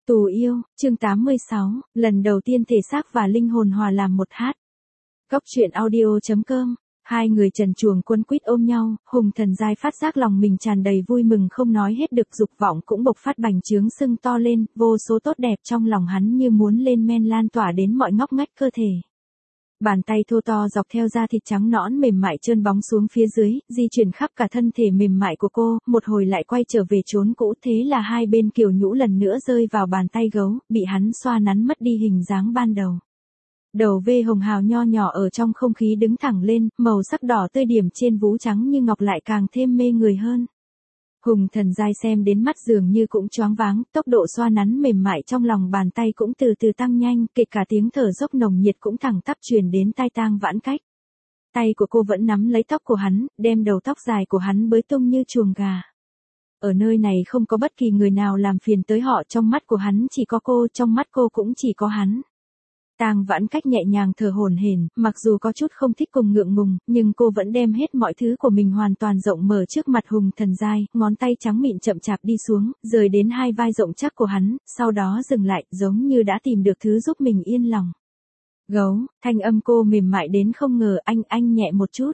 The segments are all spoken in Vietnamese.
Tù yêu, chương 86, lần đầu tiên thể xác và linh hồn hòa làm một hát. Cốc truyện audio.com. Hai người trần truồng quấn quýt ôm nhau, Hùng Thần Giai phát giác lòng mình tràn đầy vui mừng không nói hết được, dục vọng cũng bộc phát bành trướng sưng to lên, vô số tốt đẹp trong lòng hắn như muốn lên men lan tỏa đến mọi ngóc ngách cơ thể. Bàn tay thô to dọc theo da thịt trắng nõn mềm mại trơn bóng xuống phía dưới, di chuyển khắp cả thân thể mềm mại của cô, một hồi lại quay trở về chốn cũ, thế là hai bên kiều nhũ lần nữa rơi vào bàn tay gấu, bị hắn xoa nắn mất đi hình dáng ban đầu. Đầu V hồng hào nho nhỏ ở trong không khí đứng thẳng lên, màu sắc đỏ tươi điểm trên vú trắng như ngọc lại càng thêm mê người hơn. Hùng Thần Giai xem đến mắt dường như cũng choáng váng, tốc độ xoa nắn mềm mại trong lòng bàn tay cũng từ từ tăng nhanh, kể cả tiếng thở dốc nồng nhiệt cũng thẳng tắp truyền đến tai Tang Vãn Cách. Tay của cô vẫn nắm lấy tóc của hắn, đem đầu tóc dài của hắn bới tung như chuồng gà. Ở nơi này không có bất kỳ người nào làm phiền tới họ, trong mắt của hắn chỉ có cô, trong mắt cô cũng chỉ có hắn. Tang Vãn Cách nhẹ nhàng thở hổn hển, mặc dù có chút không thích cùng ngượng ngùng, nhưng cô vẫn đem hết mọi thứ của mình hoàn toàn rộng mở trước mặt Hùng Thần Giai, ngón tay trắng mịn chậm chạp đi xuống, rời đến hai vai rộng chắc của hắn, sau đó dừng lại, giống như đã tìm được thứ giúp mình yên lòng. Gấu, thanh âm cô mềm mại đến không ngờ, anh nhẹ một chút.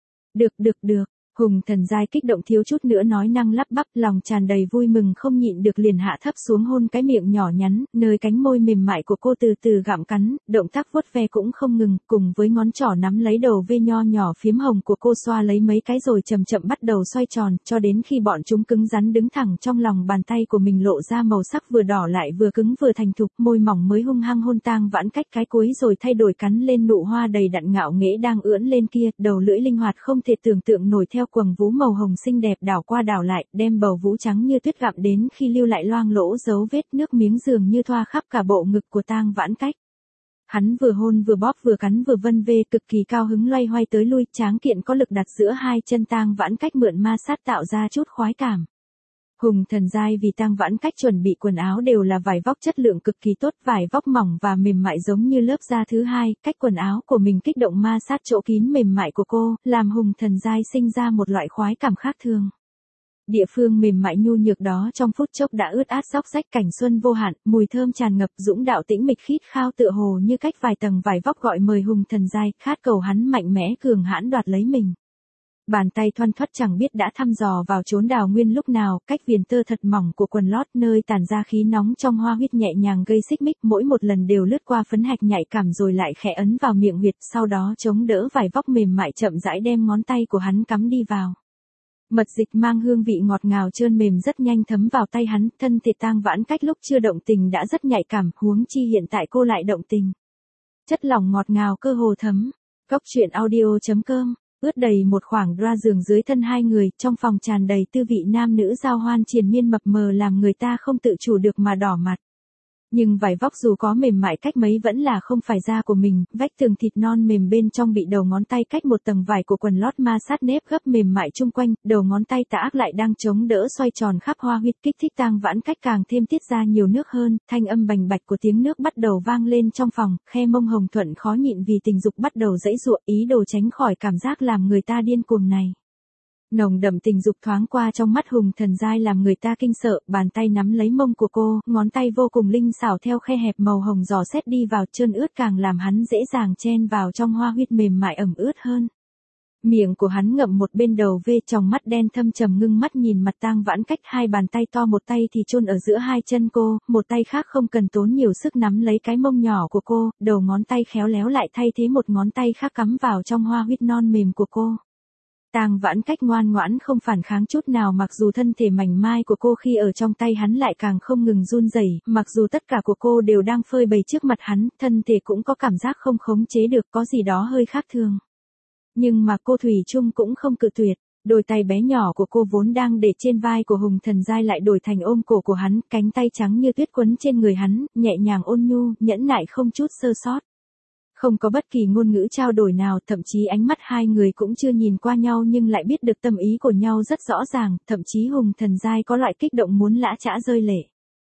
Được. Hùng Thần Giai kích động thiếu chút nữa nói năng lắp bắp, lòng tràn đầy vui mừng không nhịn được liền hạ thấp xuống hôn cái miệng nhỏ nhắn, nơi cánh môi mềm mại của cô từ từ gặm cắn, động tác vuốt ve cũng không ngừng, cùng với ngón trỏ nắm lấy đầu V nho nhỏ phiếm hồng của cô xoa lấy mấy cái rồi chậm chậm bắt đầu xoay tròn, cho đến khi bọn chúng cứng rắn đứng thẳng trong lòng bàn tay của mình, lộ ra màu sắc vừa đỏ lại vừa cứng vừa thành thục, môi mỏng mới hung hăng hôn Tang Vãn Cách cái cuối rồi thay đổi cắn lên nụ hoa đầy đặn ngạo nghễ đang ưỡn lên kia, đầu lưỡi linh hoạt không thể tưởng tượng nổi theo quầng vú màu hồng xinh đẹp đảo qua đảo lại, đem bầu vú trắng như tuyết gặm đến khi lưu lại loang lỗ dấu vết nước miếng dường như thoa khắp cả bộ ngực của Tang Vãn Cách. Hắn vừa hôn vừa bóp vừa cắn vừa vân vê, cực kỳ cao hứng loay hoay tới lui, tráng kiện có lực đặt giữa hai chân Tang Vãn Cách mượn ma sát tạo ra chút khoái cảm. Hùng Thần Giai vì Tang Vãn Cách chuẩn bị quần áo đều là vải vóc chất lượng cực kỳ tốt, vải vóc mỏng và mềm mại giống như lớp da thứ hai, cách quần áo của mình kích động ma sát chỗ kín mềm mại của cô, làm Hùng Thần Giai sinh ra một loại khoái cảm khác thường. Địa phương mềm mại nhu nhược đó trong phút chốc đã ướt át xóc rách, cảnh xuân vô hạn, mùi thơm tràn ngập, dũng đạo tĩnh mịch khít khao tựa hồ như cách vài tầng vải vóc gọi mời Hùng Thần Giai, khát cầu hắn mạnh mẽ cường hãn đoạt lấy mình. Bàn tay thoăn thoắt chẳng biết đã thăm dò vào chốn đào nguyên lúc nào, cách viền tơ thật mỏng của quần lót nơi tản ra khí nóng trong hoa huyết nhẹ nhàng gây xích mích, mỗi một lần đều lướt qua phấn hạch nhạy cảm rồi lại khẽ ấn vào miệng huyệt, sau đó chống đỡ vải vóc mềm mại chậm rãi đem ngón tay của hắn cắm đi vào. Mật dịch mang hương vị ngọt ngào trơn mềm rất nhanh thấm vào tay hắn, thân thể Tang Vãn Cách lúc chưa động tình đã rất nhạy cảm, huống chi hiện tại cô lại động tình. Chất lỏng ngọt ngào cơ hồ thấm. Cốc truyện audio.com. Ướt đầy một khoảng đoa giường dưới thân hai người, trong phòng tràn đầy tư vị nam nữ giao hoan triền miên mập mờ làm người ta không tự chủ được mà đỏ mặt. Nhưng vải vóc dù có mềm mại cách mấy vẫn là không phải da của mình, vách tường thịt non mềm bên trong bị đầu ngón tay cách một tầng vải của quần lót ma sát nếp gấp mềm mại chung quanh, đầu ngón tay tà ác lại đang chống đỡ xoay tròn khắp hoa huyệt, kích thích Tang Vãn Cách càng thêm tiết ra nhiều nước hơn, thanh âm bành bạch của tiếng nước bắt đầu vang lên trong phòng, khe mông hồng thuận khó nhịn vì tình dục bắt đầu giãy giụa, ý đồ tránh khỏi cảm giác làm người ta điên cuồng này. Nồng đậm tình dục thoáng qua trong mắt Hùng Thần Giai làm người ta kinh sợ, bàn tay nắm lấy mông của cô, ngón tay vô cùng linh xảo theo khe hẹp màu hồng dò xét đi vào, trơn ướt càng làm hắn dễ dàng chen vào trong hoa huyết mềm mại ẩm ướt hơn. Miệng của hắn ngậm một bên đầu V, tròng mắt đen thâm trầm ngưng mắt nhìn mặt Tang Vãn Cách, hai bàn tay to một tay thì chôn ở giữa hai chân cô, một tay khác không cần tốn nhiều sức nắm lấy cái mông nhỏ của cô, đầu ngón tay khéo léo lại thay thế một ngón tay khác cắm vào trong hoa huyết non mềm của cô. Tang Vãn Cách ngoan ngoãn không phản kháng chút nào, mặc dù thân thể mảnh mai của cô khi ở trong tay hắn lại càng không ngừng run rẩy, mặc dù tất cả của cô đều đang phơi bày trước mặt hắn, thân thể cũng có cảm giác không khống chế được, có gì đó hơi khác thường. Nhưng mà cô thủy chung cũng không cự tuyệt, đôi tay bé nhỏ của cô vốn đang để trên vai của Hùng Thần Giai lại đổi thành ôm cổ của hắn, cánh tay trắng như tuyết quấn trên người hắn, nhẹ nhàng ôn nhu, nhẫn nại không chút sơ sót. Không có bất kỳ ngôn ngữ trao đổi nào, thậm chí ánh mắt hai người cũng chưa nhìn qua nhau nhưng lại biết được tâm ý của nhau rất rõ ràng, thậm chí Hùng Thần Giai có loại kích động muốn lã chã rơi lệ.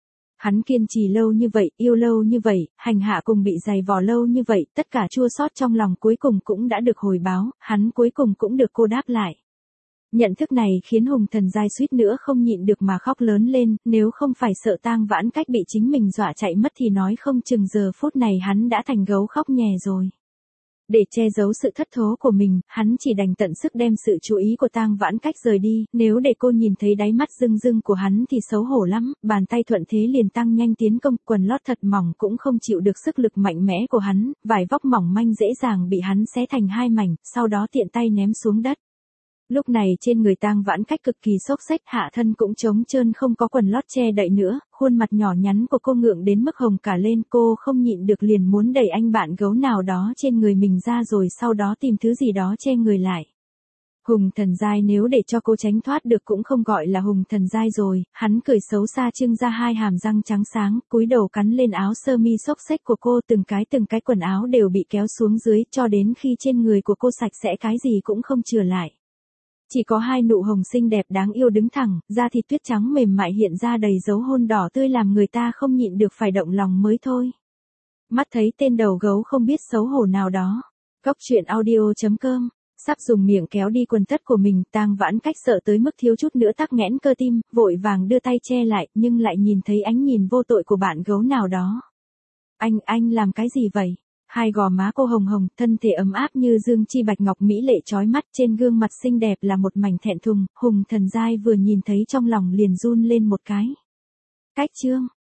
Hắn kiên trì lâu như vậy, yêu lâu như vậy, hành hạ cùng bị giày vò lâu như vậy, tất cả chua xót trong lòng cuối cùng cũng đã được hồi báo, hắn cuối cùng cũng được cô đáp lại. Nhận thức này khiến Hùng Thần Giai suýt nữa không nhịn được mà khóc lớn lên, nếu không phải sợ Tang Vãn Cách bị chính mình dọa chạy mất thì nói không chừng giờ phút này hắn đã thành gấu khóc nhè rồi. Để che giấu sự thất thố của mình, hắn chỉ đành tận sức đem sự chú ý của Tang Vãn Cách rời đi, nếu để cô nhìn thấy đáy mắt rưng rưng của hắn thì xấu hổ lắm, bàn tay thuận thế liền tăng nhanh tiến công, quần lót thật mỏng cũng không chịu được sức lực mạnh mẽ của hắn, vải vóc mỏng manh dễ dàng bị hắn xé thành hai mảnh, sau đó tiện tay ném xuống đất. Lúc này trên người Tang Vãn Cách cực kỳ xốc xếch, hạ thân cũng trống trơn không có quần lót che đậy nữa, khuôn mặt nhỏ nhắn của cô ngượng đến mức hồng cả lên, cô không nhịn được liền muốn đẩy anh bạn gấu nào đó trên người mình ra rồi sau đó tìm thứ gì đó che người lại. Hùng Thần Giai nếu để cho cô tránh thoát được cũng không gọi là Hùng Thần Giai rồi, hắn cười xấu xa trưng ra hai hàm răng trắng sáng, cúi đầu cắn lên áo sơ mi xốc xếch của cô, từng cái quần áo đều bị kéo xuống dưới cho đến khi trên người của cô sạch sẽ cái gì cũng không chừa lại. Chỉ có hai nụ hồng xinh đẹp đáng yêu đứng thẳng, da thịt tuyết trắng mềm mại hiện ra đầy dấu hôn đỏ tươi làm người ta không nhịn được phải động lòng mới thôi. Mắt thấy tên đầu gấu không biết xấu hổ nào đó. Cóc truyện audio.com. Sắp dùng miệng kéo đi quần tất của mình, Tang Vãn Cách sợ tới mức thiếu chút nữa tắc nghẽn cơ tim, vội vàng đưa tay che lại, nhưng lại nhìn thấy ánh nhìn vô tội của bạn gấu nào đó. Anh làm cái gì vậy? Hai gò má cô hồng hồng, thân thể ấm áp như dương chi bạch ngọc mỹ lệ chói mắt, trên gương mặt xinh đẹp là một mảnh thẹn thùng, Hùng Thần Giai vừa nhìn thấy trong lòng liền run lên một cái. Cách chương